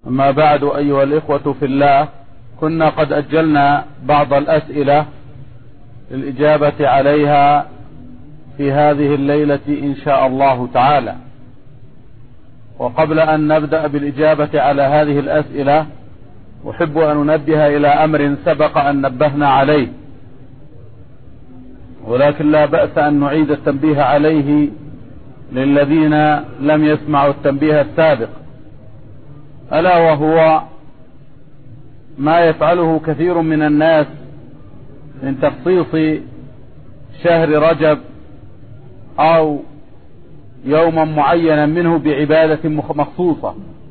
أما بعد أيها الإخوة في الله، كنا قد أجلنا بعض الأسئلة للإجابة عليها في هذه الليلة إن شاء الله تعالى. وقبل أن نبدأ بالإجابة على هذه الأسئلة أحب أن ننبه إلى أمر سبق أن نبهنا عليه، ولكن لا بأس أن نعيد التنبيه عليه للذين لم يسمعوا التنبيه السابق، ألا وهو ما يفعله كثير من الناس من تخصيص شهر رجب أو يوما معينا منه بعبادة مخصوصة،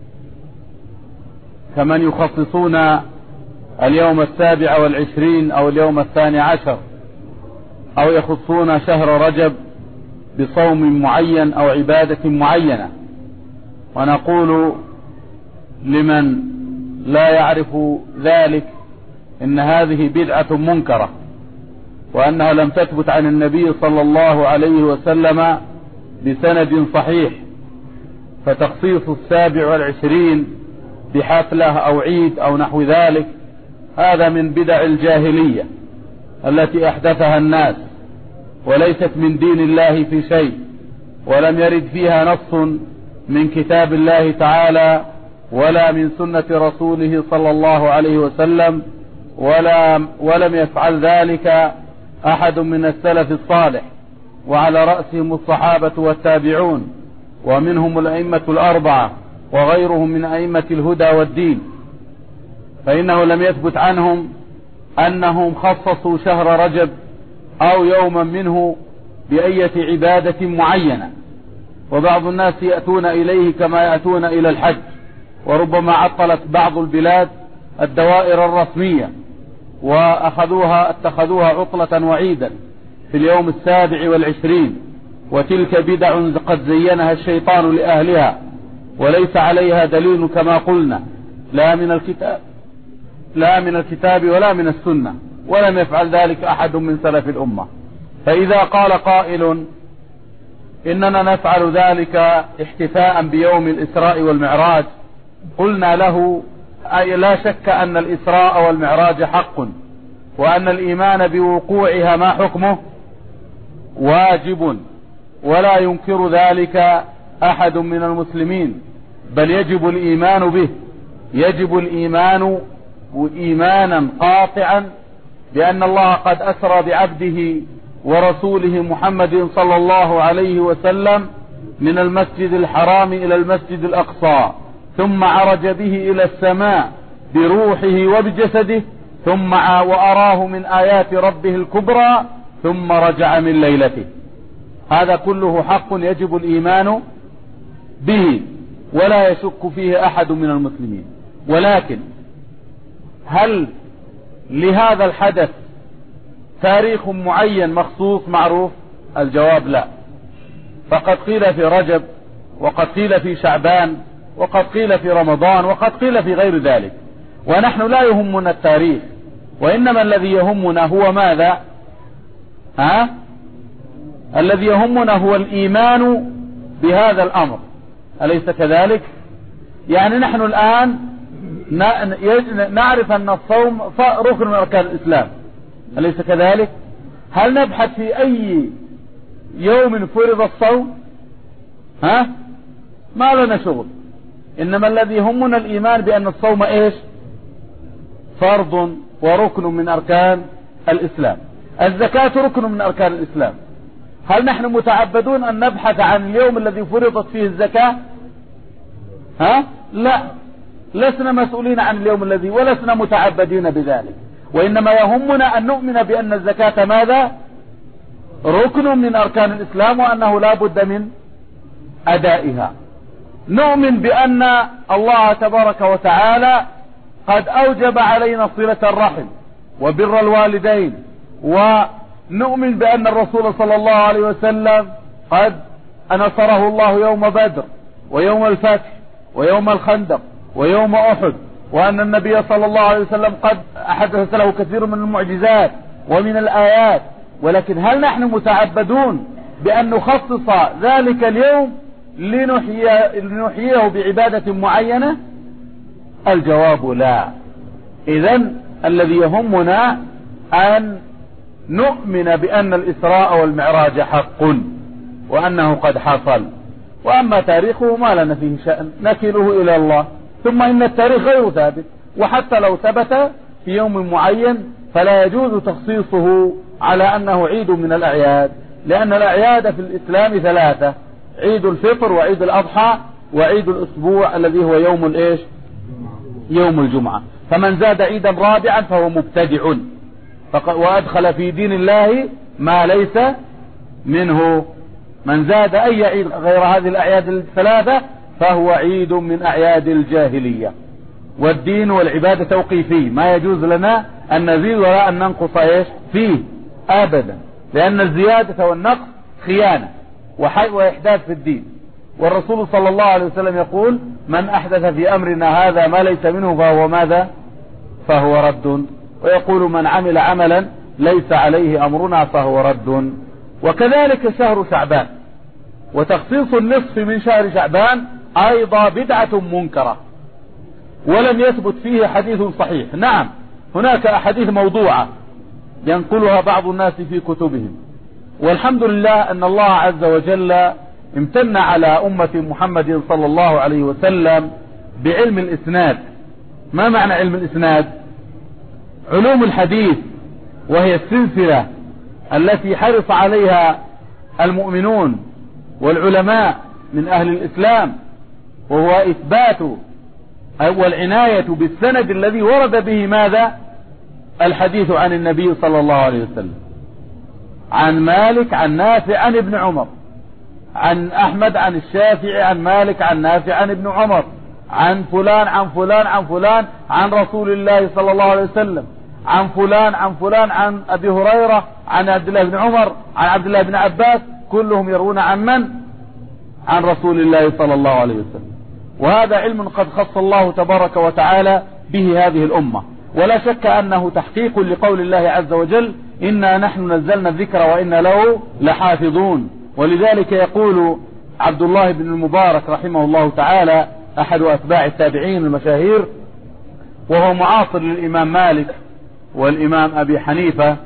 كمن يخصصون اليوم 27 أو اليوم 12، أو يخصون شهر رجب بصوم معين أو عبادة معينة. ونقول لمن لا يعرف ذلك إن هذه بدعة منكرة، وأنها لم تثبت عن النبي صلى الله عليه وسلم بسند صحيح. فتخصيص 27 بحفلة أو عيد أو نحو ذلك هذا من بدع الجاهلية التي أحدثها الناس، وليست من دين الله في شيء، ولم يرد فيها نص من كتاب الله تعالى ولا من سنة رسوله صلى الله عليه وسلم، ولم يفعل ذلك أحد من السلف الصالح، وعلى رأسهم الصحابة والتابعون، ومنهم الأئمة الأربعة وغيرهم من أئمة الهدى والدين. فإنه لم يثبت عنهم أنهم خصصوا شهر رجب أو يوما منه بأية عبادة معينة. وبعض الناس يأتون إليه كما يأتون إلى الحج، وربما عطلت بعض البلاد الدوائر الرسمية اتخذوها عطلة وعيدا في اليوم 27، وتلك بدع قد زينها الشيطان لأهلها، وليس عليها دليل كما قلنا لا من الكتاب ولا من السنة، ولم يفعل ذلك أحد من سلف الأمة. فإذا قال قائل إننا نفعل ذلك احتفاء بيوم الإسراء والمعراج، قلنا له لا شك أن الإسراء والمعراج حق، وأن الإيمان بوقوعها ما حكمه واجب، ولا ينكر ذلك أحد من المسلمين، بل يجب الإيمان به، يجب الإيمان إيمانا قاطعا بأن الله قد أسرى بعبده ورسوله محمد صلى الله عليه وسلم من المسجد الحرام إلى المسجد الأقصى، ثم عرج به إلى السماء بروحه وبجسده، ثم وأراه من آيات ربه الكبرى، ثم رجع من ليلته. هذا كله حق يجب الإيمان به ولا يشك فيه أحد من المسلمين. ولكن هل لهذا الحدث تاريخ معين مخصوص معروف؟ الجواب لا. فقد قيل في رجب، وقد قيل في شعبان، وقد قيل في رمضان، وقد قيل في غير ذلك. ونحن لا يهمنا التاريخ، وإنما الذي يهمنا هو ماذا؟ الذي يهمنا هو الإيمان بهذا الأمر، أليس كذلك؟ يعني نحن الآن نعرف أن الصوم ركن من أركان الإسلام، أليس كذلك؟ هل نبحث في أي يوم فرض الصوم؟ ما لنا شغل. إنما الذي يهمنا الإيمان بأن الصوم إيش؟ فرض وركن من أركان الإسلام. الزكاة ركن من أركان الإسلام. هل نحن متعبدون أن نبحث عن اليوم الذي فرضت فيه الزكاة؟ لا، لسنا مسؤولين عن اليوم الذي، ولسنا متعبدين بذلك. وإنما يهمنا أن نؤمن بأن الزكاة ماذا؟ ركن من أركان الإسلام، وأنه لا بد من أدائها. نؤمن بأن الله تبارك وتعالى قد أوجب علينا صلة الرحم وبر الوالدين، ونؤمن بأن الرسول صلى الله عليه وسلم قد نصره الله يوم بدر ويوم الفتح ويوم الخندق ويوم أحد، وأن النبي صلى الله عليه وسلم قد أحدث له كثير من المعجزات ومن الآيات. ولكن هل نحن متعبدون بأن نخصص ذلك اليوم لنحييه بعبادة معينة؟ الجواب لا. إذن الذي يهمنا أن نؤمن بأن الإسراء والمعراج حق وأنه قد حصل، وأما تاريخه ما لنا فيه شأن، نكله إلى الله. ثم إن التاريخ غير ثابت، وحتى لو ثبت في يوم معين فلا يجوز تخصيصه على أنه عيد من الأعياد، لأن الأعياد في الإسلام ثلاثة: عيد الفطر وعيد الأضحى وعيد الأسبوع الذي هو يوم الإيش؟ يوم الجمعة. فمن زاد عيدا رابعا فهو مبتدع وأدخل في دين الله ما ليس منه. من زاد أي عيد غير هذه الأعياد الثلاثة فهو عيد من أعياد الجاهلية. والدين والعبادة توقيفي، ما يجوز لنا أن نزيد ولا أن ننقص إيش فيه أبدا، لأن الزيادة والنقص خيانة وإحداث في الدين. والرسول صلى الله عليه وسلم يقول: من أحدث في أمرنا هذا ما ليس منه فهو ماذا؟ فهو رد. ويقول: من عمل عملا ليس عليه أمرنا فهو رد. وكذلك شهر شعبان، وتخصيص النصف من شهر شعبان أيضا بدعة منكرة، ولم يثبت فيه حديث صحيح. نعم، هناك أحاديث موضوعة ينقلها بعض الناس في كتبهم، والحمد لله أن الله عز وجل امتن على أمة محمد صلى الله عليه وسلم بعلم الإسناد. ما معنى علم الإسناد؟ علوم الحديث، وهي السلسلة التي حرص عليها المؤمنون والعلماء من أهل الإسلام، وهو إثبات والعناية بالسند الذي ورد به ماذا؟ الحديث عن النبي صلى الله عليه وسلم، عن مالك عن نافع عن ابن عمر، عن أحمد عن الشافعي عن مالك عن نافع عن ابن عمر، عن فلان عن فلان عن فلان عن رسول الله صلى الله عليه وسلم، عن فلان عن فلان عن أبي هريرة عن عبد الله بن عمر عن عبد الله بن عباس، كلهم يروون عن من؟ عن رسول الله صلى الله عليه وسلم. وهذا علم قد خص الله تبارك وتعالى به هذه الأمة، ولا شك أنه تحقيق لقول الله عز وجل: إنا نحن نزلنا الذكر وإنا له لحافظون. ولذلك يقول عبد الله بن المبارك رحمه الله تعالى، أحد أتباع التابعين المشاهير، وهو معاصر للإمام مالك والإمام أبي حنيفة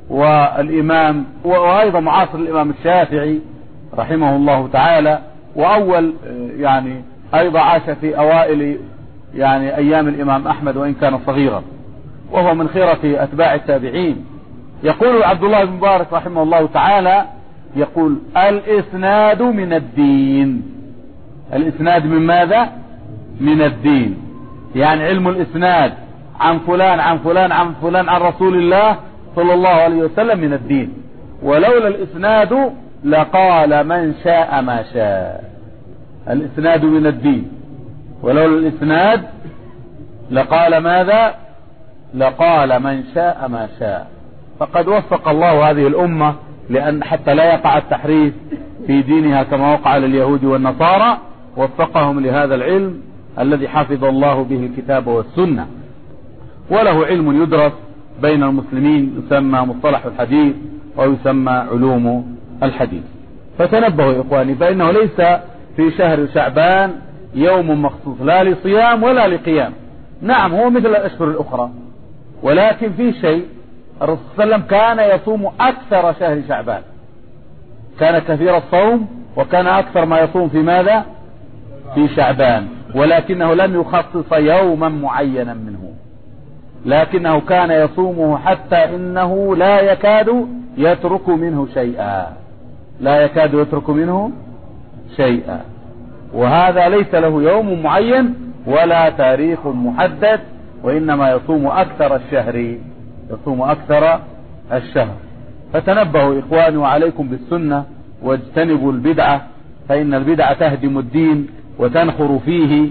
وأيضا معاصر للإمام الشافعي رحمه الله تعالى، وأول أيضا عاش في أوائل أيام الإمام أحمد وإن كان صغيرا، وهو من خيرة أتباع التابعين. يقول عبد الله بن مبارك رحمه الله تعالى، يقول: الإسناد من الدين. الإسناد من ماذا؟ من الدين. يعني علم الإسناد عن فلان عن فلان عن فلان عن رسول الله صلى الله عليه وسلم من الدين. ولولا الإسناد لقال من شاء ما شاء. الإسناد من الدين، ولولا الإسناد لقال ماذا؟ لقال من شاء ما شاء. فقد وفق الله هذه الأمة لأن حتى لا يقع التحريف في دينها كما وقع لليهود والنصارى، وفقهم لهذا العلم الذي حفظ الله به الكتاب والسنة. وله علم يدرس بين المسلمين يسمى مصطلح الحديث ويسمى علوم الحديث. فتنبهوا يا إخواني، فإنه ليس في شهر شعبان يوم مخصوص لا لصيام ولا لقيام. نعم، هو مثل الأشهر الأخرى، ولكن في شيء: الرسول صلى الله عليه وسلم كان يصوم أكثر شهر شعبان، كان كثير الصوم، وكان أكثر ما يصوم في ماذا؟ في شعبان، ولكنه لم يخصص يوما معينا منه، لكنه كان يصومه حتى إنه لا يكاد يترك منه شيئا، لا يكاد يترك منه شيئا. وهذا ليس له يوم معين ولا تاريخ محدد، وإنما يصوم أكثر الشهر، يصوم أكثر الشهر. فتنبهوا إخواني وعليكم بالسنة، واجتنبوا البدعة، فإن البدعة تهدم الدين وتنخر فيه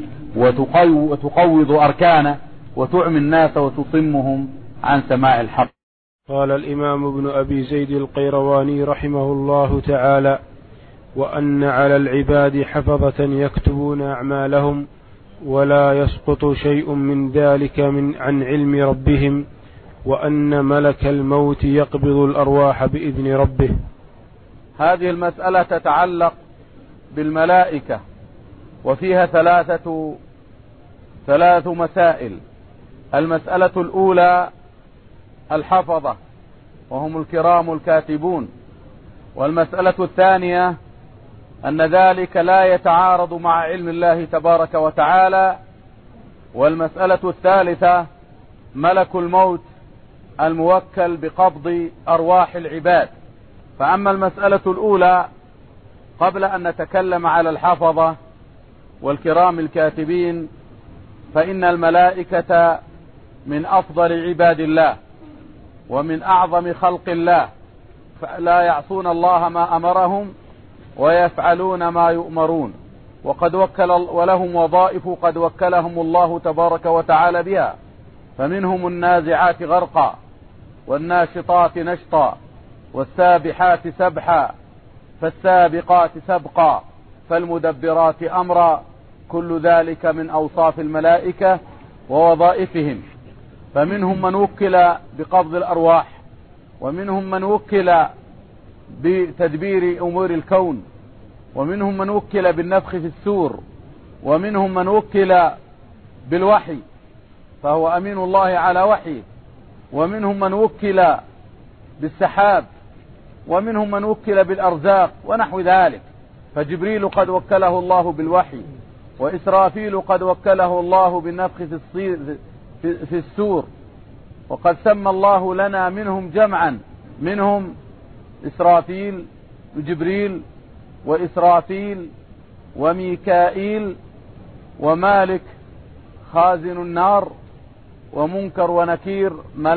وتقوض أركانه وتعمي الناس وتصمهم عن سماع الحق. قال الإمام ابن أبي زيد القيرواني رحمه الله تعالى: وأن على العباد حفظة يكتبون أعمالهم ولا يسقط شيء من ذلك عن علم ربهم، وأن ملك الموت يقبض الأرواح بإذن ربه. هذه المسألة تتعلق بالملائكة، وفيها ثلاثة 3 مسائل. المسألة الأولى الحفظة وهم الكرام الكاتبون. والمسألة الثانية أن ذلك لا يتعارض مع علم الله تبارك وتعالى. والمسألة الثالثة ملك الموت الموكل بقبض أرواح العباد. فأما المسألة الأولى قبل أن نتكلم على الحفظة والكرام الكاتبين، فإن الملائكة من أفضل عباد الله ومن أعظم خلق الله، لا يعصون الله ما أمرهم ويفعلون ما يؤمرون، ولهم وظائف قد وكلهم الله تبارك وتعالى بها. فمنهم النازعات غرقا والناشطات نشطا والسابحات سبحا فالسابقات سبقا فالمدبرات أمرا. كل ذلك من أوصاف الملائكة ووظائفهم. فمنهم من وكل بقبض الأرواح، ومنهم من وكل بتدبير أمور الكون، ومنهم من وكل بالنفخ في السور، ومنهم من وكل بالوحي فهو أمين الله على وحيه، ومنهم من وكل بالسحاب، ومنهم من وكل بالأرزاق ونحو ذلك. فجبريل قد وكله الله بالوحي، وإسرافيل قد وكله الله بالنفخ في السور. وقد سمى الله لنا منهم جمعا، منهم إسرافيل وجبريل وإسرافيل وميكائيل ومالك خازن النار ومنكر ونكير،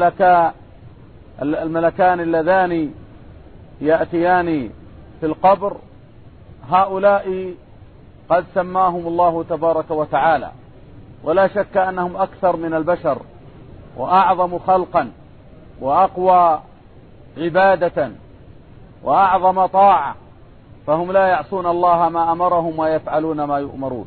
الملكان اللذان يأتيان في القبر. هؤلاء قد سماهم الله تبارك وتعالى، ولا شك أنهم أكثر من البشر وأعظم خلقا وأقوى عبادة وأعظم طاعة، فهم لا يعصون الله ما أمرهم ويفعلون ما يؤمرون.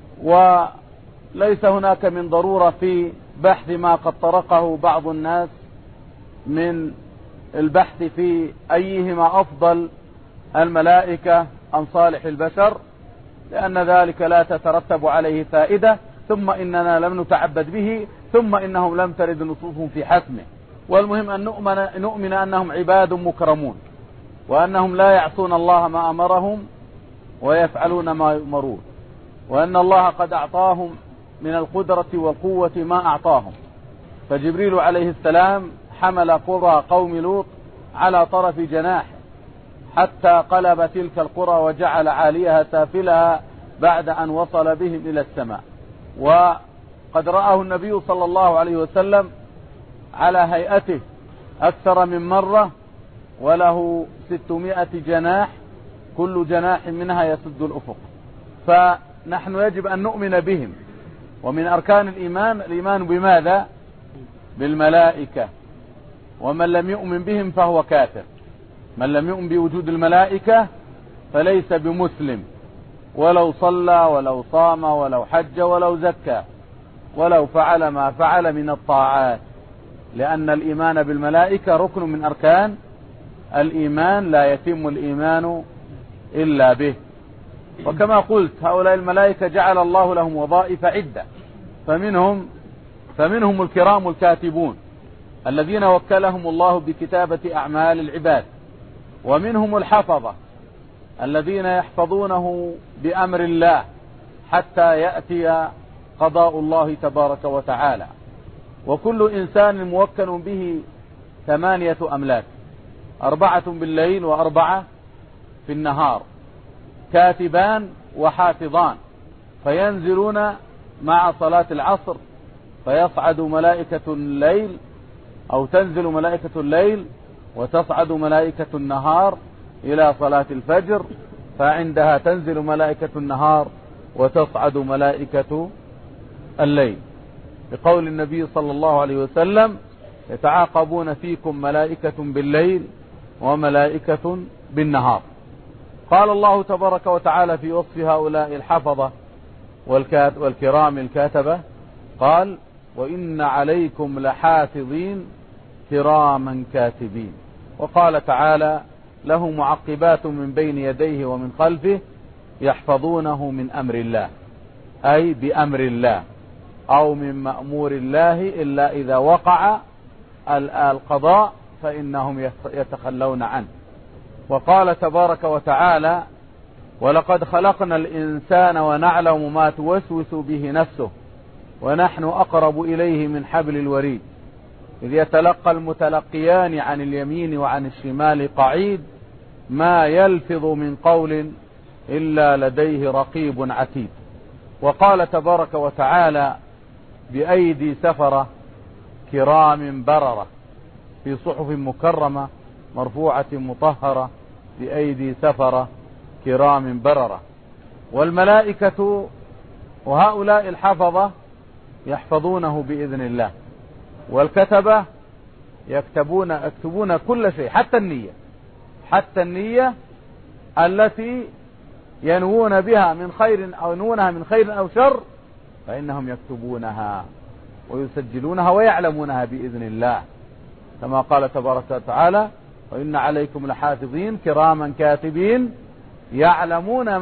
وليس هناك من ضرورة في بحث ما قد طرقه بعض الناس من البحث في أيهما أفضل الملائكة أم صالح البشر، لأن ذلك لا تترتب عليه فائدة، ثم إننا لم نتعبد به، ثم إنهم لم ترد نصوصهم في حسمه. والمهم أن نؤمن أنهم عباد مكرمون، وأنهم لا يعصون الله ما أمرهم ويفعلون ما يؤمرون، وأن الله قد أعطاهم من القدرة والقوة ما أعطاهم. فجبريل عليه السلام حمل قرى قوم لوط على طرف جناحه حتى قلب تلك القرى وجعل عاليها سافلها بعد أن وصل بهم إلى السماء. وقد رآه النبي صلى الله عليه وسلم على هيئته أكثر من مرة، وله 600 جناح، كل جناح منها يسد الأفق. فنحن يجب أن نؤمن بهم. ومن أركان الإيمان بماذا؟ بالملائكة. ومن لم يؤمن بهم فهو كافر. من لم يؤمن بوجود الملائكة فليس بمسلم، ولو صلى ولو صام ولو حج ولو زكى ولو فعل ما فعل من الطاعات، لأن الإيمان بالملائكة ركن من أركان الإيمان، لا يتم الإيمان إلا به. وكما قلت هؤلاء الملائكة جعل الله لهم وظائف عدة، فمنهم الكرام الكاتبون الذين وكلهم الله بكتابة أعمال العباد، ومنهم الحفظة الذين يحفظونه بأمر الله حتى يأتي قضاء الله تبارك وتعالى. وكل إنسان موكل به 8 أملاك، 4 بالليل و4 في النهار، كاتبان وحافظان، فينزلون مع صلاة العصر فيصعد ملائكة الليل، أو تنزل ملائكة الليل وتصعد ملائكة النهار إلى صلاة الفجر، فعندها تنزل ملائكة النهار وتصعد ملائكة الليل، بقول النبي صلى الله عليه وسلم: يتعاقبون فيكم ملائكة بالليل وملائكة بالنهار. قال الله تبارك وتعالى في وصف هؤلاء الحفظة والكرام الكاتبة، قال: وإن عليكم لحافظين كراما كاتبين. وقال تعالى: له معقبات من بين يديه ومن خلفه يحفظونه من أمر الله، أي بأمر الله. أو من مأمور الله إلا إذا وقع القضاء فإنهم يتخلون عنه. وقال تبارك وتعالى: ولقد خلقنا الإنسان ونعلم ما توسوس به نفسه ونحن أقرب إليه من حبل الوريد إذ يتلقى المتلقيان عن اليمين وعن الشمال قعيد ما يلفظ من قول إلا لديه رقيب عتيد. وقال تبارك وتعالى: بأيدي سفرة كرام بررة في صحف مكرمة مرفوعة مطهرة بأيدي سفرة كرام بررة. والملائكة وهؤلاء الحفظة يحفظونه بإذن الله، والكتبة يكتبون كل شيء حتى النية التي ينوون بها من خير أو ينوونها من خير أو شر فإنهم يكتبونها ويسجلونها ويعلمونها بإذن الله، كما قال تبارك وتعالى: وإن عليكم لحافظين كراما كاتبين يعلمون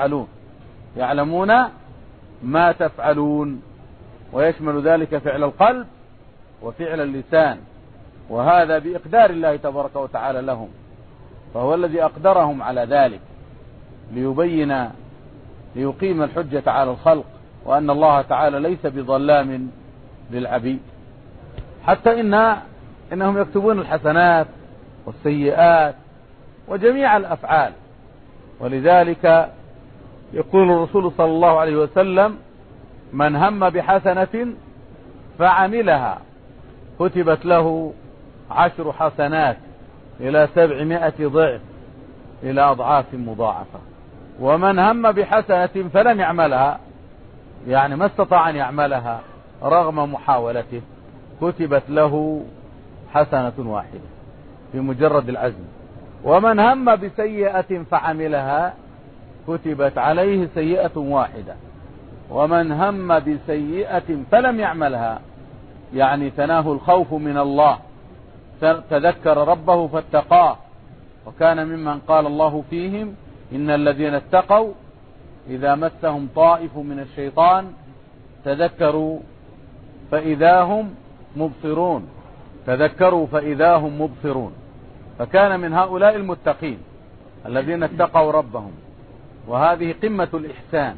ما تفعلون. ويشمل ذلك فعل القلب وفعل اللسان، وهذا بإقدار الله تبارك وتعالى لهم، فهو الذي أقدرهم على ذلك ليقيم الحجة على الخلق، وأن الله تعالى ليس بظلام للعبيد. حتى إنهم يكتبون الحسنات والسيئات وجميع الأفعال. ولذلك يقول الرسول صلى الله عليه وسلم: من هم بحسنة فعملها كتبت له 10 حسنات إلى 700 ضعف إلى أضعاف مضاعفة. ومن هم بحسنة فلم يعملها، يعني ما استطاع أن يعملها رغم محاولته، كتبت له حسنة واحدة بمجرد العزم. ومن هم بسيئة فعملها كتبت عليه سيئة واحدة. ومن هم بسيئة فلم يعملها، يعني تناه الخوف من الله، تذكر ربه فاتقاه، وكان ممن قال الله فيهم: إن الذين اتقوا إذا مسهم طائف من الشيطان تذكروا فإذا هم مبصرون. فكان من هؤلاء المتقين الذين اتقوا ربهم، وهذه قمة الإحسان.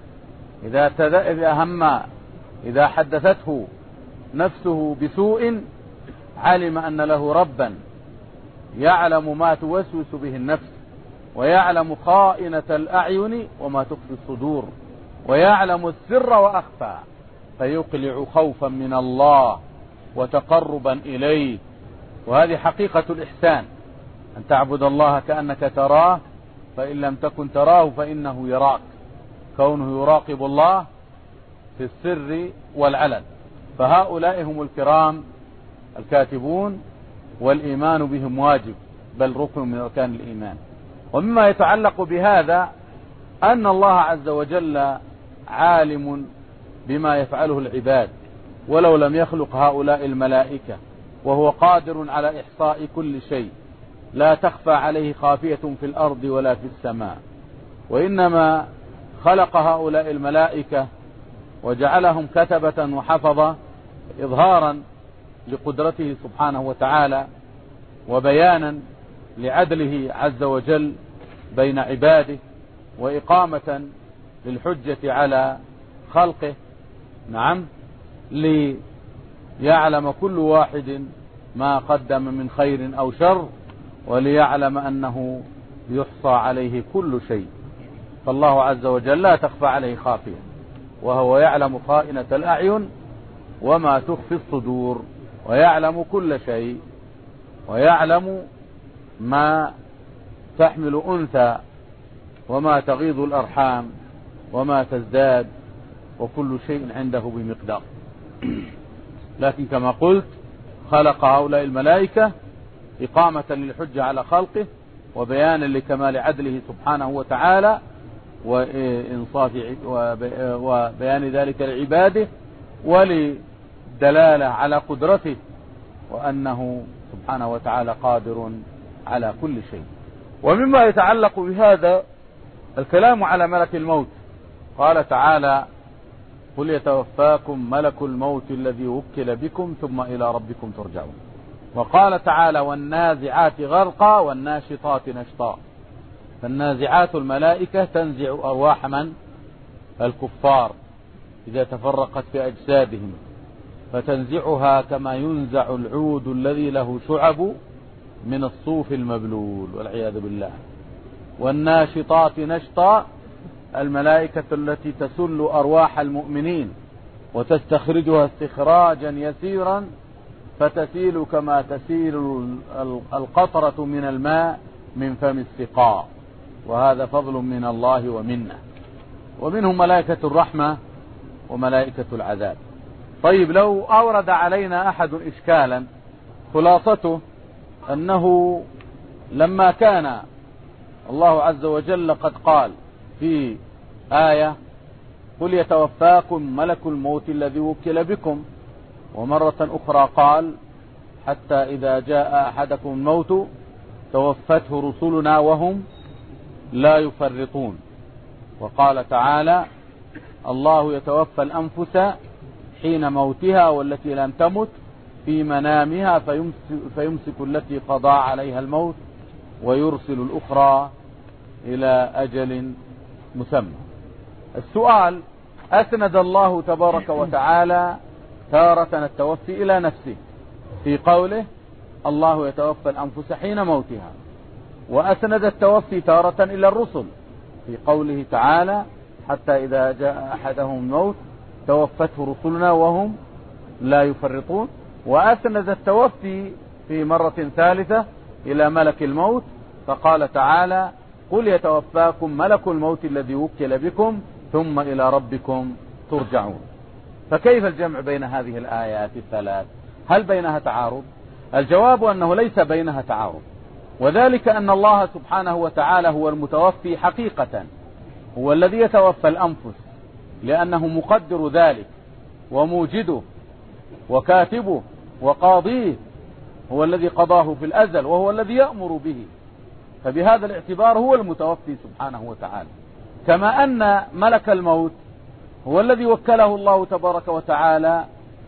إذا حدثته نفسه بسوء علم أن له ربا يعلم ما توسوس به النفس، ويعلم خائنة الأعين وما تخفي الصدور، ويعلم السر وأخفى، فيقلع خوفا من الله وتقربا إليه. وهذه حقيقة الإحسان، أن تعبد الله كأنك تراه، فإن لم تكن تراه فإنه يراك، كونه يراقب الله في السر والعلن. فهؤلاء هم الكرام الكاتبون، والإيمان بهم واجب، بل ركن من أركان الإيمان. ومما يتعلق بهذا أن الله عز وجل عالم بما يفعله العباد، ولو لم يخلق هؤلاء الملائكة، وهو قادر على إحصاء كل شيء، لا تخفى عليه خافية في الأرض ولا في السماء. وإنما خلق هؤلاء الملائكة وجعلهم كتبة وحفظة إظهارا لقدرته سبحانه وتعالى، وبيانا لعدله عز وجل بين عباده، وإقامة للحجة على خلقه، نعم، ليعلم كل واحد ما قدم من خير أو شر، وليعلم أنه يحصى عليه كل شيء. فالله عز وجل لا تخفى عليه خافية، وهو يعلم خائنة الأعين وما تخفي الصدور، ويعلم كل شيء، ويعلم ما تحمل أنثى وما تغيض الأرحام وما تزداد، وكل شيء عنده بمقدار. لكن كما قلت خلق هؤلاء الملائكة إقامة للحجة على خلقه، وبيانا لكمال عدله سبحانه وتعالى، وبيان ذلك لعباده، ولدلالة على قدرته، وأنه سبحانه وتعالى قادر على كل شيء. ومما يتعلق بهذا الكلام على ملك الموت، قال تعالى: قل يتوفاكم ملك الموت الذي وكل بكم ثم إلى ربكم ترجعون. وقال تعالى والنازعات غرقا والناشطات نشطا. فالنازعات الملائكة تنزع أرواح من؟ الكفار إذا تفرقت في أجسادهم، فتنزعها كما ينزع العود الذي له شعب من الصوف المبلول والعياذ بالله. والناشطات نشطا الملائكة التي تسل أرواح المؤمنين وتستخرجها استخراجا يسيرا فتسيل كما تسيل القطرة من الماء من فم السقاء، وهذا فضل من الله ومنه. ومنهم ملائكة الرحمة وملائكة العذاب. طيب لو أورد علينا أحد إشكالا خلاصته أنه لما كان الله عز وجل قد قال في آية قل يتوفاكم ملك الموت الذي وكل بكم، ومرة أخرى قال حتى إذا جاء أحدكم الموت توفته رسلنا وهم لا يفرطون. وقال تعالى الله يتوفى الأنفس حين موتها والتي لم تمت في منامها فيمسك التي قضى عليها الموت ويرسل الأخرى إلى أجل مسمى. السؤال: أسند الله تبارك وتعالى تارة التوفي إلى نفسه في قوله الله يتوفى الأنفس حين موتها، وأسند التوفي تارة إلى الرسل في قوله تعالى حتى إذا جاء أحدهم الموت توفته رسلنا وهم لا يفرطون، وأسند التوفي في مرة ثالثة إلى ملك الموت فقال تعالى قل يتوفاكم ملك الموت الذي وكل بكم ثم إلى ربكم ترجعون. فكيف الجمع بين هذه الآيات الثلاث؟ هل بينها تعارض؟ الجواب أنه ليس بينها تعارض، وذلك أن الله سبحانه وتعالى هو المتوفي حقيقة، هو الذي يتوفى الأنفس لأنه مقدر ذلك وموجده وكاتبه وقاضيه، هو الذي قضاه في الأزل وهو الذي يأمر به، فبهذا الاعتبار هو المتوفي سبحانه وتعالى. كما أن ملك الموت هو الذي وكله الله تبارك وتعالى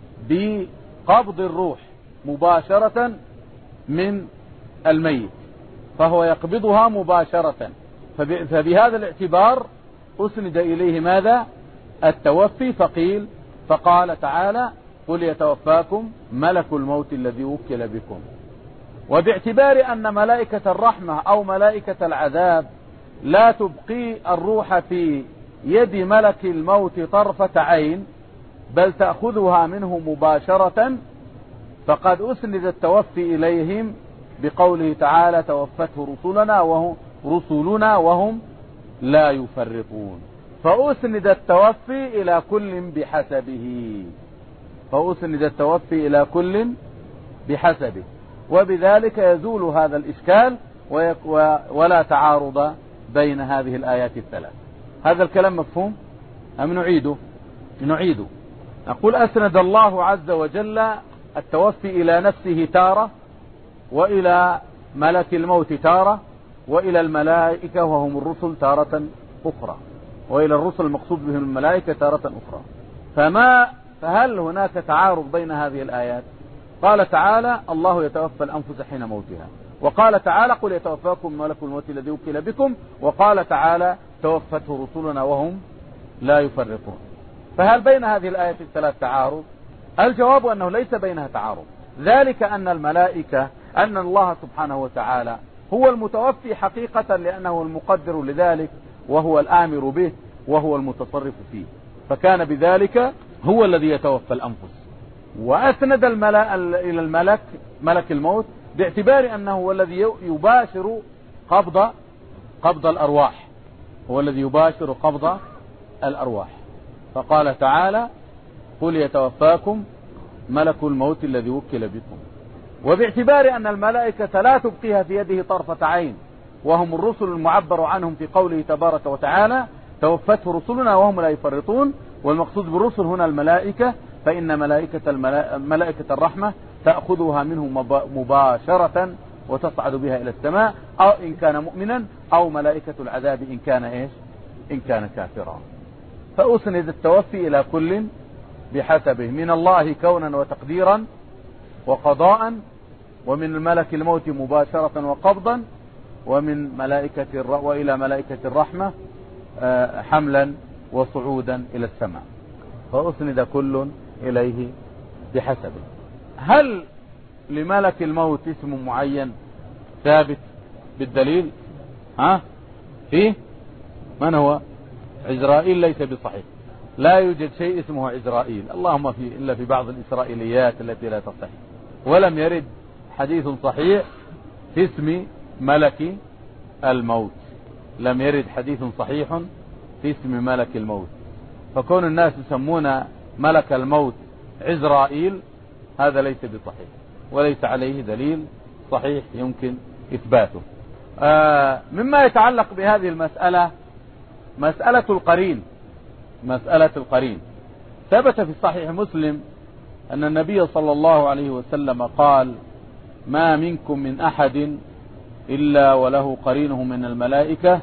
بقبض الروح مباشرة من الميت، فهو يقبضها مباشرة، فبهذا الاعتبار أسند إليه ماذا؟ التوفي. فقال تعالى قل يتوفاكم ملك الموت الذي وكل بكم. وباعتبار أن ملائكة الرحمة أو ملائكة العذاب لا تبقي الروح في يد ملك الموت طرفة عين بل تأخذها منه مباشرة، فقد أسند التوفي إليهم بقوله تعالى توفته رسلنا وهم لا يفرطون. فأسند التوفي إلى كل بحسبه، وبذلك يزول هذا الإشكال ولا تعارض بين هذه الآيات الثلاث. هذا الكلام مفهوم أم نعيده؟ نقول أسند الله عز وجل التوفي إلى نفسه تارة، وإلى ملك الموت تارة، وإلى الملائكة وهم الرسل تارة أخرى، وإلى الرسل المقصود بهم الملائكة تارة أخرى. فهل هناك تعارض بين هذه الآيات؟ قال تعالى الله يتوفى الأنفس حين موتها، وقال تعالى قل يتوفاكم ملك الموت الذي وكل بكم، وقال تعالى توفته رسلنا وهم لا يفرطون. فهل بين هذه الآيات الثلاث تعارض؟ الجواب أنه ليس بينها تعارض، ذلك أن الله سبحانه وتعالى هو المتوفي حقيقة لأنه المقدر لذلك وهو الآمر به وهو المتصرف فيه، فكان بذلك هو الذي يتوفى الأنفس. وأسند إلى ملك الموت باعتبار أنه هو الذي يباشر قبض الأرواح، هو الذي يباشر قبض الأرواح. فقال تعالى قل يتوفاكم ملك الموت الذي وكل بكم. وباعتبار أن الملائكة لا تبقيها في يده طرفة عين وهم الرسل المعبر عنهم في قوله تبارك وتعالى توفته رسلنا وهم لا يفرطون، والمقصود بالرسل هنا الملائكة، فإن ملائكة الرحمة تأخذها منه مباشرة وتصعد بها إلى السماء، أو إن كان مؤمنا، أو ملائكة العذاب إن كان كافرا. فأسند التوفي إلى كل بحسبه، من الله كونا وتقديرا وقضاء، ومن الملك الموت مباشرة وقبضا، ومن وإلى ملائكة الرحمة حملا وصعودا إلى السماء، فأسند كل إليه بحسبه. هل لملك الموت اسم معين ثابت بالدليل؟ فيه من هو؟ عزرائيل ليس بصحيح، لا يوجد شيء اسمه عزرائيل، اللهم إلا في بعض الإسرائيليات التي لا تصح، ولم يرد حديث صحيح في اسم ملك الموت، لم يرد حديث صحيح في اسم ملك الموت. فكون الناس يسمون ملك الموت عزرائيل هذا ليس بصحيح، وليس عليه دليل صحيح يمكن إثباته. مما يتعلق بهذه المسألة مسألة القرين. ثبت في صحيح مسلم أن النبي صلى الله عليه وسلم قال: ما منكم من أحد إلا وله قرينه من الملائكة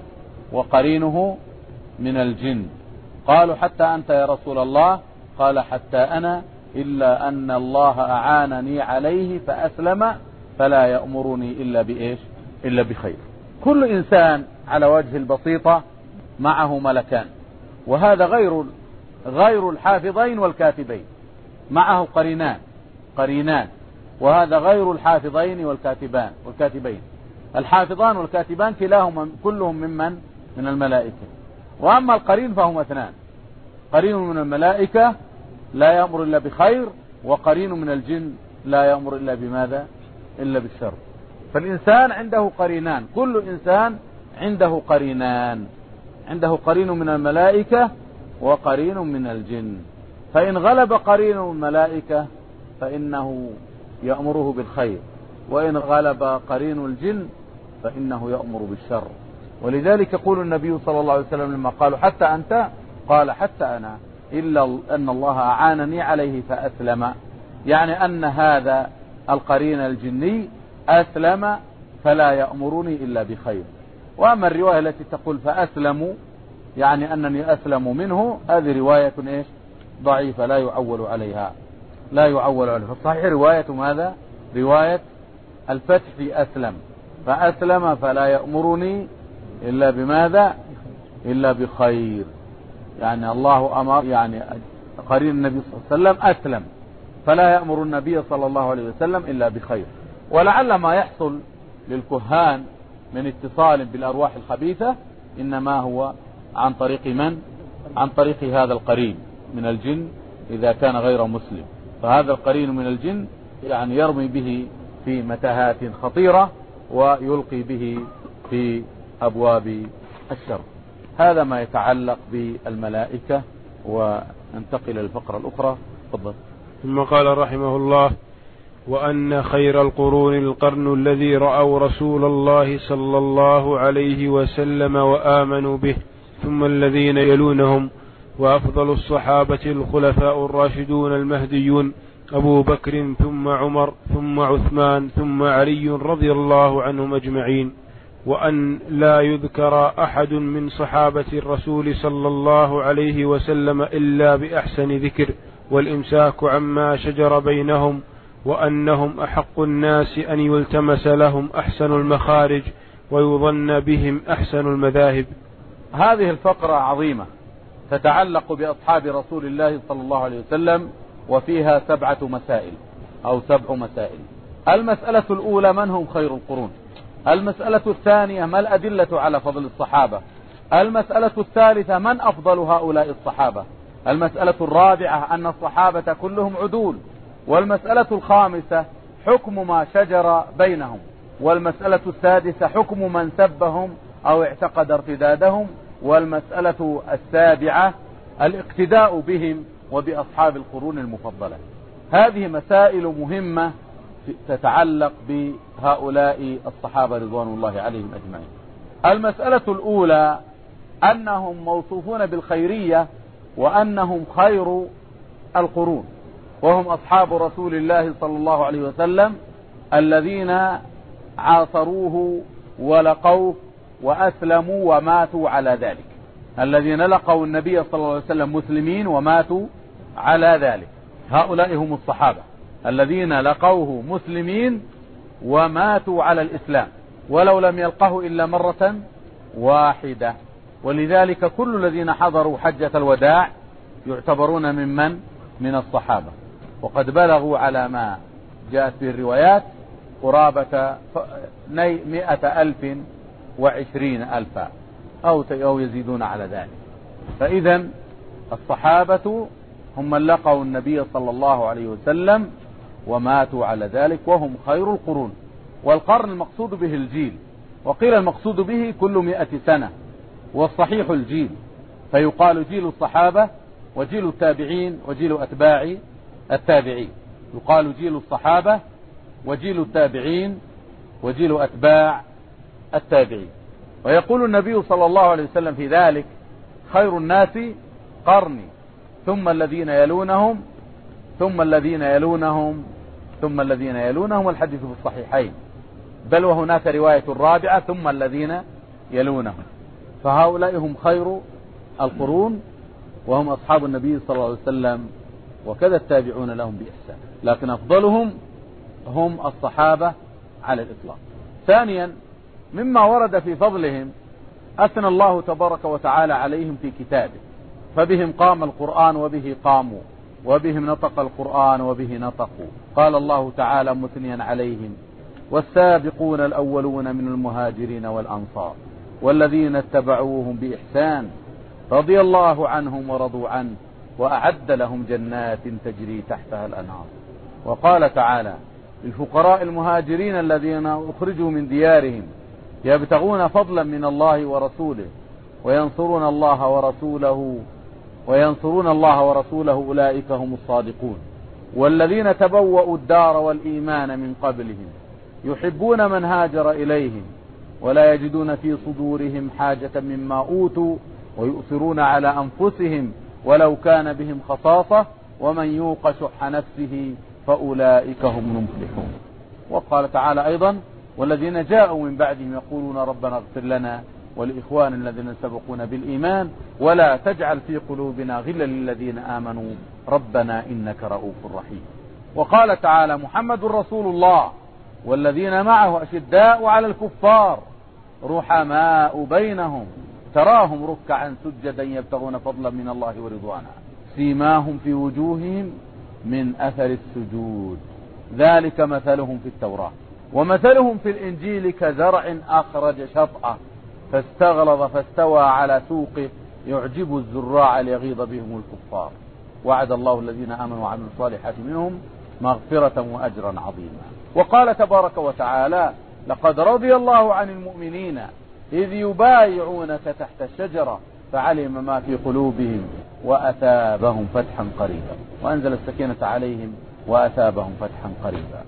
وقرينه من الجن. قالوا: حتى أنت يا رسول الله؟ قال: حتى أنا، إلا أن الله أعانني عليه فأسلم فلا يأمرني إلا بخير. كل إنسان على وجه البسيطة معه ملكان، وهذا غير الحافظين والكاتبين، معه قرينان، وهذا غير الحافظين والكاتبين. الحافظان والكاتبان كلاهما كلهم من الملائكة، وأما القرين فهم اثنان: قرين من الملائكة لا يأمر إلا بخير، وقرين من الجن لا يأمر إلا بماذا؟ إلا بالشر. فالإنسان عنده قرينان، كل إنسان عنده قرينان، عنده قرين من الملائكة وقرين من الجن، فإن غلب قرين الملائكة فإنه يأمره بالخير، وإن غلب قرين الجن فإنه يأمر بالشر. ولذلك يقول النبي صلى الله عليه وسلم لما قالوا: حتى أنت؟ قال: حتى أنا، إلا أن الله أعانني عليه فأسلم، يعني أن هذا القرين الجني أسلم فلا يأمرني إلا بخير. وأما الرواية التي تقول فأسلموا يعني أنني أسلم منه، هذه رواية ضعيفة لا يعول عليها. فالصحيح رواية ماذا؟ رواية الفتح في أسلم، فأسلم فلا يأمرني إلا بماذا؟ إلا بخير. يعني الله أمر، يعني قرين النبي صلى الله عليه وسلم أسلم فلا يأمر النبي صلى الله عليه وسلم إلا بخير. ولعل ما يحصل للكهان من اتصال بالأرواح الخبيثة إنما هو عن طريق من؟ عن طريق هذا القرين من الجن إذا كان غير مسلم. فهذا القرين من الجن يعني يرمي به في متاهات خطيرة ويلقي به في أبواب الشر. هذا ما يتعلق بالملائكة. وننتقل للفقرة الأخرى. تفضل. ثم قال رحمه الله: وأن خير القرون القرن الذي رأوا رسول الله صلى الله عليه وسلم وآمنوا به، ثم الذين يلونهم، وأفضل الصحابة الخلفاء الراشدون المهديون أبو بكر ثم عمر ثم عثمان ثم علي رضي الله عنهم أجمعين. وأن لا يذكر أحد من صحابة الرسول صلى الله عليه وسلم إلا بأحسن ذكر، والإمساك عما شجر بينهم، وأنهم أحق الناس أن يلتمس لهم أحسن المخارج ويظن بهم أحسن المذاهب. هذه الفقرة عظيمة تتعلق بأصحاب رسول الله صلى الله عليه وسلم، وفيها 7 مسائل أو 7 مسائل. المسألة الأولى: من هم خير القرون؟ المسألة الثانية: ما الأدلة على فضل الصحابة؟ المسألة الثالثة: من أفضل هؤلاء الصحابة؟ المسألة الرابعة: أن الصحابة كلهم عدول. والمسألة الخامسة: حكم ما شجر بينهم. والمسألة السادسة: حكم من سبهم أو اعتقد ارتدادهم. والمسألة السابعة: الاقتداء بهم وبأصحاب القرون المفضلة. هذه مسائل مهمة تتعلق بهؤلاء الصحابة رضوان الله عليهم أجمعين. المسألة الأولى: أنهم موصوفون بالخيرية، وأنهم خير القرون، وهم أصحاب رسول الله صلى الله عليه وسلم الذين عاصروه ولقوه وأسلموا وماتوا على ذلك. الذين لقوا النبي صلى الله عليه وسلم مسلمين وماتوا على ذلك. هؤلاء هم الصحابة الذين لقوه مسلمين وماتوا على الإسلام ولو لم يلقه إلا مرة واحدة. ولذلك كل الذين حضروا حجة الوداع يعتبرون من الصحابة، وقد بلغوا على ما جاءت به الروايات قرابة 120,000 أو يزيدون على ذلك. فإذا الصحابة هم من لقوا النبي صلى الله عليه وسلم وماتوا على ذلك وهم خير القرون. والقرن المقصود به الجيل، وقيل المقصود به كل 100 سنة، والصحيح الجيل، فيقال جيل الصحابة وجيل التابعين وجيل أتباع التابعين، يقال جيل الصحابة وجيل التابعين وجيل أتباع التابعين. ويقول النبي صلى الله عليه وسلم في ذلك: خير الناس قرني ثم الذين يلونهم ثم الذين يلونهم ثم الذين يلونهم، والحديث في الصحيحين، بل وهناك رواية رابعة: ثم الذين يلونهم. فهؤلاء هم خير القرون وهم أصحاب النبي صلى الله عليه وسلم، وكذا التابعون لهم بإحسان، لكن أفضلهم هم الصحابة على الإطلاق. ثانيا، مما ورد في فضلهم أثنى الله تبارك وتعالى عليهم في كتابه، فبهم قام القرآن وبه قاموا، وبهم نطق القرآن وبه نطقوا. قال الله تعالى مثنيا عليهم: والسابقون الأولون من المهاجرين والأنصار والذين اتبعوهم بإحسان رضي الله عنهم ورضوا عنه وأعد لهم جنات تجري تحتها الأنهار. وقال تعالى: للفقراء المهاجرين الذين أخرجوا من ديارهم يبتغون فضلا من الله ورسوله وينصرون الله ورسوله أولئك هم الصادقون. والذين تبوأوا الدار والإيمان من قبلهم يحبون من هاجر إليهم ولا يجدون في صدورهم حاجة مما أوتوا ويؤثرون على أنفسهم ولو كان بهم خصاصة ومن يوق شح نفسه فأولئك هم المفلحون. وقال تعالى أيضا: والذين جاءوا من بعدهم يقولون ربنا اغفر لنا ولإخوان الذين سبقونا بالإيمان ولا تجعل في قلوبنا غلا للذين آمنوا ربنا إنك رؤوف رحيم. وقال تعالى: محمد رسول الله والذين معه أشداء على الكفار رحماء بينهم تراهم ركعا سجدا يبتغون فضلا من الله ورضوانا سيماهم في وجوههم من أثر السجود ذلك مثلهم في التوراة ومثلهم في الإنجيل كزرع أخرج شطأه فاستغلظ فاستوى على سوقه يعجب الزراع ليغيظ بهم الكفار وعد الله الذين آمنوا وعملوا الصالحات منهم مغفرة وأجرا عظيما. وقال تبارك وتعالى: لقد رضي الله عن المؤمنين إذ يبايعونك تحت الشجرة فعلم ما في قلوبهم وأثابهم فتحا قريبا وأنزل السكينة عليهم وأثابهم فتحا قريبا.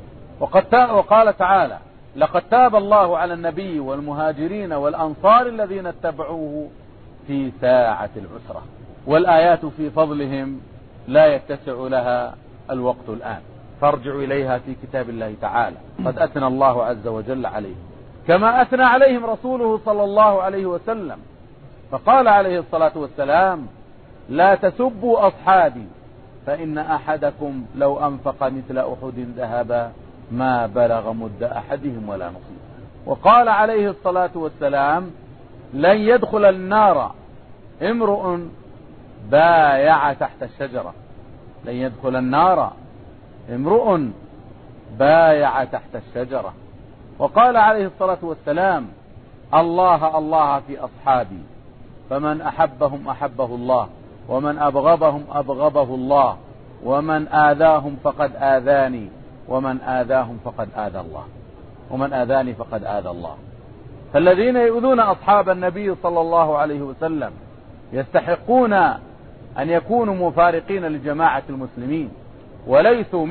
وقال تعالى: لقد تاب الله على النبي والمهاجرين والأنصار الذين اتبعوه في ساعة العسرة. والآيات في فضلهم لا يتسع لها الوقت الآن، فارجعوا إليها في كتاب الله تعالى. قد أثنى الله عز وجل عليهم كما أثنى عليهم رسوله صلى الله عليه وسلم، فقال عليه الصلاة والسلام: لا تسبوا أصحابي فإن أحدكم لو أنفق مثل أحد ذهبا ما بلغ مد أحدهم ولا نصيبه. وقال عليه الصلاة والسلام: لن يدخل النار امرؤ بايع تحت الشجرة. لن يدخل النار امرؤ بايع تحت الشجرة. وقال عليه الصلاة والسلام: الله الله في أصحابي فمن أحبهم أحبه الله ومن أبغضهم أبغضه الله ومن آذاهم فقد آذاني ومن آذاهم فقد آذى الله ومن آذاني فقد آذى الله. فالذين يؤذون أصحاب النبي صلى الله عليه وسلم يستحقون أن يكونوا مفارقين لجماعة المسلمين وليسوا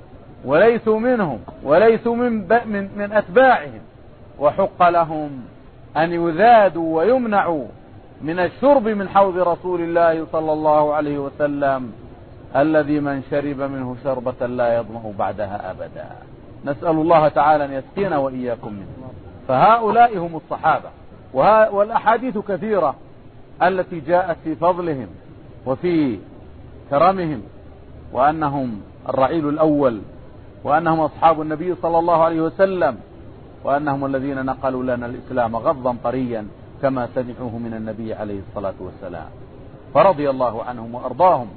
منهم من أتباعهم، وحق لهم أن يذادوا ويمنعوا من الشرب من حوض رسول الله صلى الله عليه وسلم الذي من شرب منه شربة لا يظمأ بعدها أبدا. نسأل الله تعالى أن يسقينا وإياكم منه. فهؤلاء هم الصحابة، والأحاديث كثيرة التي جاءت في فضلهم وفي كرمهم، وأنهم الرعيل الأول، وأنهم أصحاب النبي صلى الله عليه وسلم، وأنهم الذين نقلوا لنا الإسلام غضا طريا كما سمعوه من النبي عليه الصلاة والسلام. فرضي الله عنهم وأرضاهم،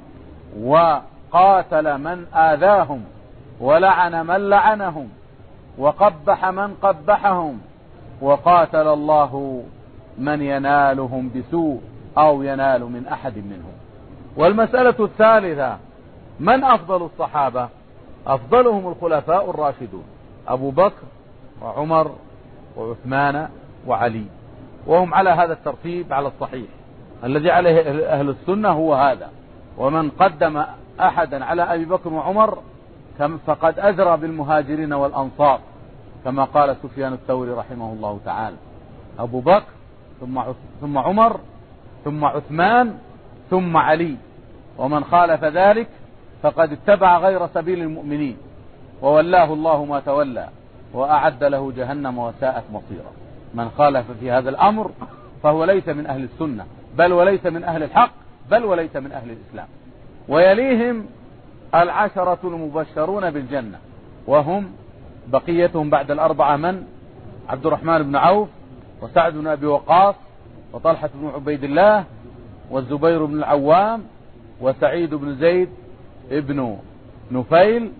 وقاتل من آذاهم، ولعن من لعنهم، وقبح من قبحهم، وقاتل الله من ينالهم بسوء أو ينال من أحد منهم. والمسألة الثالثة: من أفضل الصحابة؟ أفضلهم الخلفاء الراشدون أبو بكر وعمر وعثمان وعلي، وهم على هذا الترتيب على الصحيح الذي عليه أهل السنة هو هذا. ومن قدم أحدا على أبي بكر وعمر فقد أزرى بالمهاجرين والأنصار، كما قال سفيان الثوري رحمه الله تعالى: أبو بكر ثم عمر ثم عثمان ثم علي، ومن خالف ذلك فقد اتبع غير سبيل المؤمنين، وولاه الله ما تولى، وأعد له جهنم وساءت مصيرا. من خالف في هذا الأمر فهو ليس من أهل السنة، بل وليس من أهل الحق، بل وليس من أهل الإسلام. ويليهم 10 المبشرون بالجنة، وهم بقيتهم بعد 4 من: عبد الرحمن بن عوف، وسعد بن أبي وقاص، وطلحة بن عبيد الله، والزبير بن العوام، وسعيد بن زيد ابن نفيل،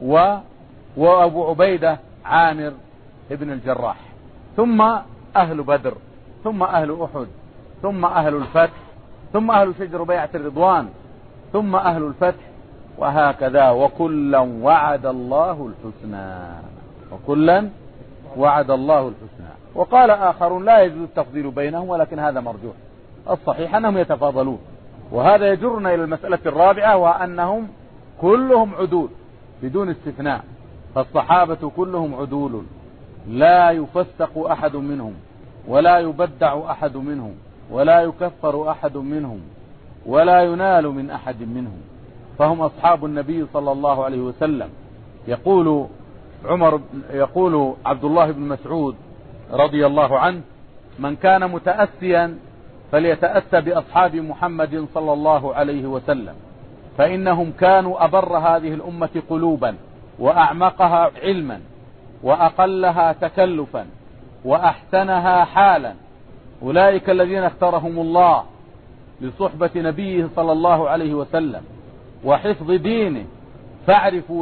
وأبو عبيدة عامر ابن الجراح، ثم أهل بدر، ثم أهل أحد، ثم أهل الفتح، ثم أهل شجر بيعة الرضوان، ثم أهل الفتح، وهكذا. وكلا وعد الله الحسنى، وكلا وعد الله الحسنى. وقال آخرون: لا يجوز التفضيل بينهم، ولكن هذا مرجوح. الصحيح أنهم يتفاضلون. وهذا يجرنا إلى المسألة الرابعة، وأنهم كلهم عدول بدون استثناء. فالصحابة كلهم عدول، لا يفسق أحد منهم، ولا يبدع أحد منهم، ولا يكفر أحد منهم، ولا ينال من أحد منهم، فهم أصحاب النبي صلى الله عليه وسلم. يقول عبد الله بن مسعود رضي الله عنه: من كان متأسيا فليتأسى بأصحاب محمد صلى الله عليه وسلم، فإنهم كانوا أبر هذه الأمة قلوبا، وأعمقها علما، وأقلها تكلفا، وأحسنها حالا. أولئك الذين اختارهم الله لصحبة نبيه صلى الله عليه وسلم وحفظ دينه، فاعرفوا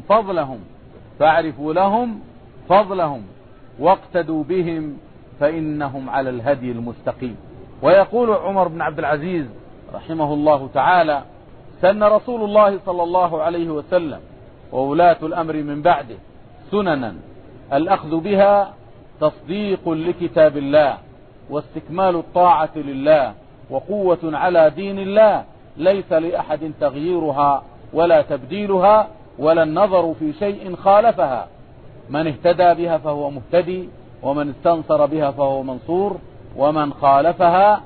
لهم فضلهم واقتدوا بهم، فإنهم على الهدي المستقيم. ويقول عمر بن عبد العزيز رحمه الله تعالى: سن رسول الله صلى الله عليه وسلم وولاة الأمر من بعده سننا الأخذ بها تصديق لكتاب الله، واستكمال الطاعة لله، وقوة على دين الله، ليس لأحد تغييرها ولا تبديلها، ولا النظر في شيء خالفها. من اهتدى بها فهو مهتدي، ومن استنصر بها فهو منصور، ومن خالفها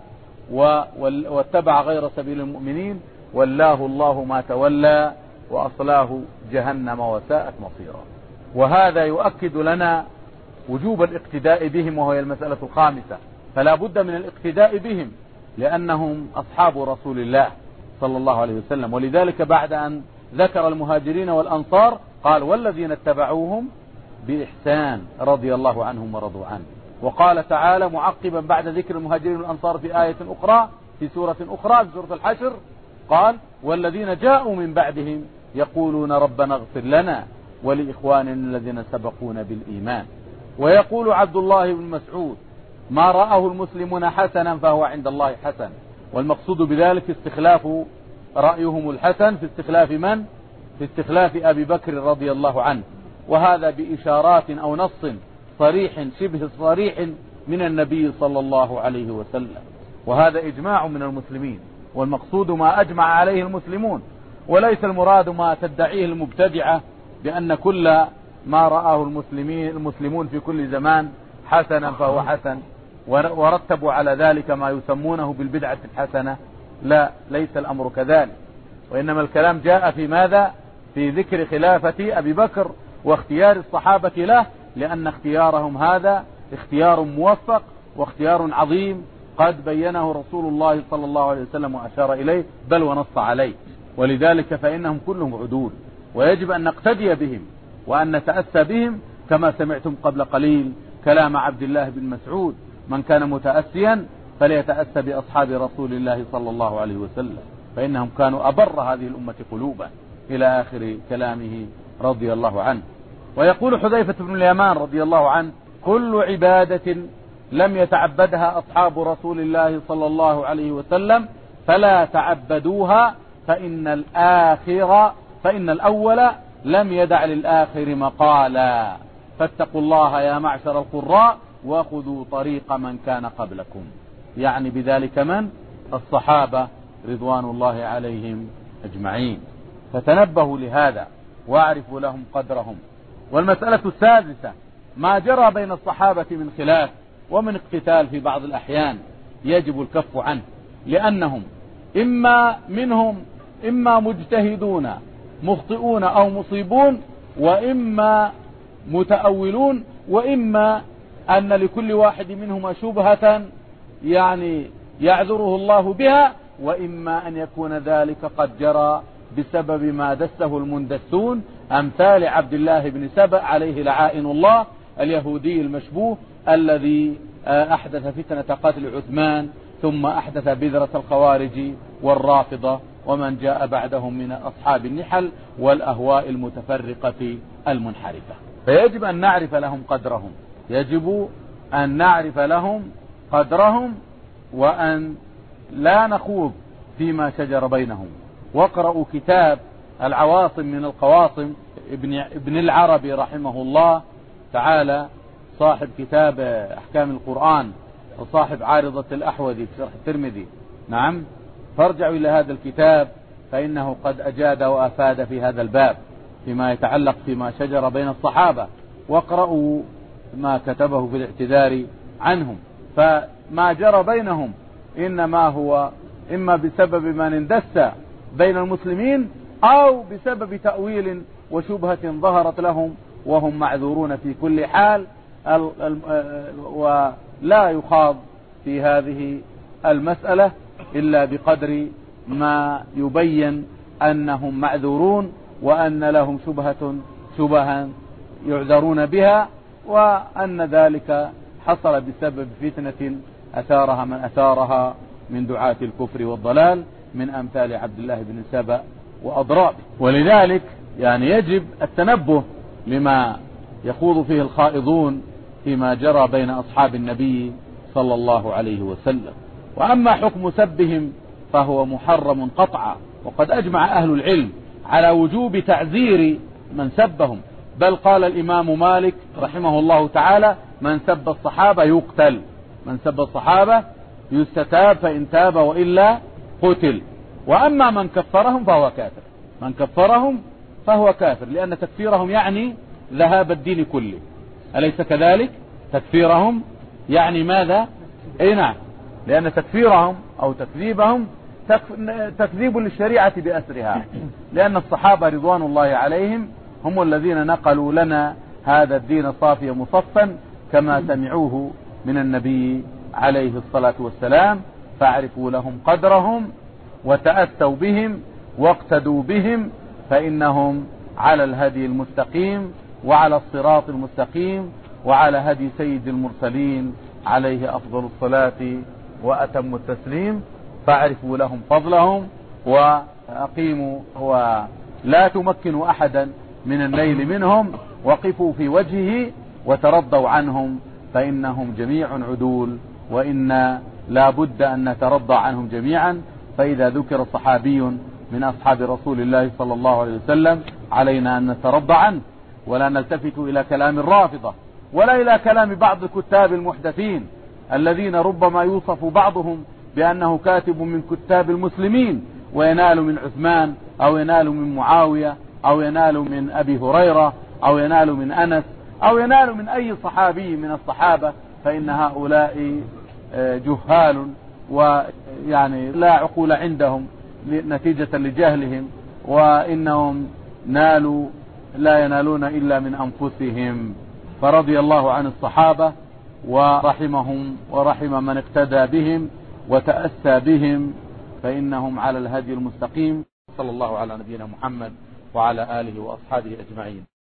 واتبع غير سبيل المؤمنين ولاه الله ما تولى، وأصلاه جهنم وساءت مصيرا. وهذا يؤكد لنا وجوب الاقتداء بهم، وهي المسألة الخامسة. فلا بد من الاقتداء بهم، لأنهم أصحاب رسول الله صلى الله عليه وسلم. ولذلك بعد أن ذكر المهاجرين والأنصار قال: والذين اتبعوهم بإحسان رضي الله عنهم ورضوا عنه. وقال تعالى معقبا بعد ذكر المهاجرين والأنصار في آية أخرى في سورة أخرى في سورة الحشر قال: والذين جاءوا من بعدهم يقولون ربنا اغفر لنا ولإخواننا الذين سبقونا بالإيمان. ويقول عبد الله بن مسعود: ما رآه المسلمون حسنا فهو عند الله حسن. والمقصود بذلك استخلاف رأيهم الحسن في استخلاف من؟ في استخلاف أبي بكر رضي الله عنه. وهذا بإشارات أو نص صريح شبه صريح من النبي صلى الله عليه وسلم. وهذا إجماع من المسلمين، والمقصود ما أجمع عليه المسلمون، وليس المراد ما تدعيه المبتدعة بأن كل ما رآه المسلمون في كل زمان حسنا فهو حسن، ورتبوا على ذلك ما يسمونه بالبدعة الحسنة. لا، ليس الأمر كذلك، وإنما الكلام جاء في ماذا؟ في ذكر خلافة أبي بكر واختيار الصحابة له، لأن اختيارهم هذا اختيار موفق واختيار عظيم قد بينه رسول الله صلى الله عليه وسلم وأشار إليه بل ونص عليه. ولذلك فإنهم كلهم عدول، ويجب أن نقتدي بهم وأن نتأسى بهم، كما سمعتم قبل قليل كلام عبد الله بن مسعود: من كان متأسيا فليتأسى بأصحاب رسول الله صلى الله عليه وسلم فإنهم كانوا أبر هذه الأمة قلوبا، إلى آخر كلامه رضي الله عنه. ويقول حذيفة بن اليمان رضي الله عنه: كل عبادة لم يتعبدها أصحاب رسول الله صلى الله عليه وسلم فلا تعبدوها، فإن الأول لم يدع للآخر مقالا، فاتقوا الله يا معشر القراء وخذوا طريق من كان قبلكم. يعني بذلك من؟ الصحابة رضوان الله عليهم أجمعين. فتنبهوا لهذا واعرفوا لهم قدرهم. والمسألة السادسة: ما جرى بين الصحابة من خلاف ومن اقتتال في بعض الأحيان يجب الكف عنه، لأنهم إما مجتهدون مخطئون أو مصيبون، وإما متأولون، وإما أن لكل واحد منهما شبهة يعني يعذره الله بها، وإما أن يكون ذلك قد جرى بسبب ما دسه المندسون، أمثال عبد الله بن سبأ عليه لعائن الله اليهودي المشبوه الذي أحدث فتنة قتل عثمان، ثم أحدث بذرة الخوارج والرافضة ومن جاء بعدهم من أصحاب النحل والأهواء المتفرقة المنحرفة. فيجب أن نعرف لهم قدرهم، يجب أن نعرف لهم قدرهم، وأن لا نخوض فيما شجر بينهم. واقرأوا كتاب العواصم من القواصم ابن العربي رحمه الله تعالى، صاحب كتاب أحكام القرآن وصاحب عارضة الأحوذي في شرح الترمذي. نعم، فارجعوا إلى هذا الكتاب فإنه قد أجاد وأفاد في هذا الباب فيما يتعلق فيما شجر بين الصحابة. واقرأوا ما كتبه في الاعتذار عنهم. فما جرى بينهم إنما هو إما بسبب من اندس بين المسلمين، أو بسبب تأويل وشبهة ظهرت لهم، وهم معذورون في كل حال، ولا يخاض في هذه المسألة إلا بقدر ما يبين أنهم معذورون، وأن لهم شبها يعذرون بها، وأن ذلك حصل بسبب فتنة أثارها من أثارها من دعاة الكفر والضلال من أمثال عبد الله بن سبأ وأضرابه. ولذلك يعني يجب التنبه لما يخوض فيه الخائضون فيما جرى بين أصحاب النبي صلى الله عليه وسلم. وأما حكم سبهم فهو محرم قطعا، وقد أجمع أهل العلم على وجوب تعزير من سبهم، بل قال الإمام مالك رحمه الله تعالى: من سب الصحابة يقتل، من سب الصحابة يستتاب فإن تاب وإلا قتل. وأما من كفرهم فهو كافر، من كفرهم فهو كافر، لأن تكفيرهم يعني ذهاب الدين كله، أليس كذلك؟ تكفيرهم يعني ماذا؟ أي نعم، لأن تكفيرهم أو تكذيبهم تكذيب للشريعة بأسرها، لأن الصحابة رضوان الله عليهم هم الذين نقلوا لنا هذا الدين صافيا مصفا كما سمعوه من النبي عليه الصلاة والسلام. فاعرفوا لهم قدرهم وتأسوا بهم واقتدوا بهم، فإنهم على الهدي المستقيم وعلى الصراط المستقيم وعلى هدي سيد المرسلين عليه أفضل الصلاة وأتم التسليم. فاعرفوا لهم فضلهم وأقيموا ولا تمكنوا أحدا من النيل منهم، وقفوا في وجهه وترضوا عنهم، فإنهم جميع عدول، وإن لا بد أن نترضى عنهم جميعا. فإذا ذكر صحابي من أصحاب رسول الله صلى الله عليه وسلم علينا أن نترضى عنه، ولا نلتفت إلى كلام الرافضة ولا إلى كلام بعض الكتاب المحدثين الذين ربما يوصف بعضهم بأنه كاتب من كتاب المسلمين، وينال من عثمان أو ينال من معاوية أو ينال من أبي هريرة أو ينال من أنس أو ينال من أي صحابي من الصحابة. فإن هؤلاء جهال، ويعني لا عقول عندهم نتيجة لجهلهم، وإنهم لا ينالون إلا من أنفسهم. فرضي الله عن الصحابة ورحمهم ورحم من اقتدى بهم وتأسى بهم، فإنهم على الهدي المستقيم. صلى الله على نبينا محمد وعلى آله وأصحابه أجمعين.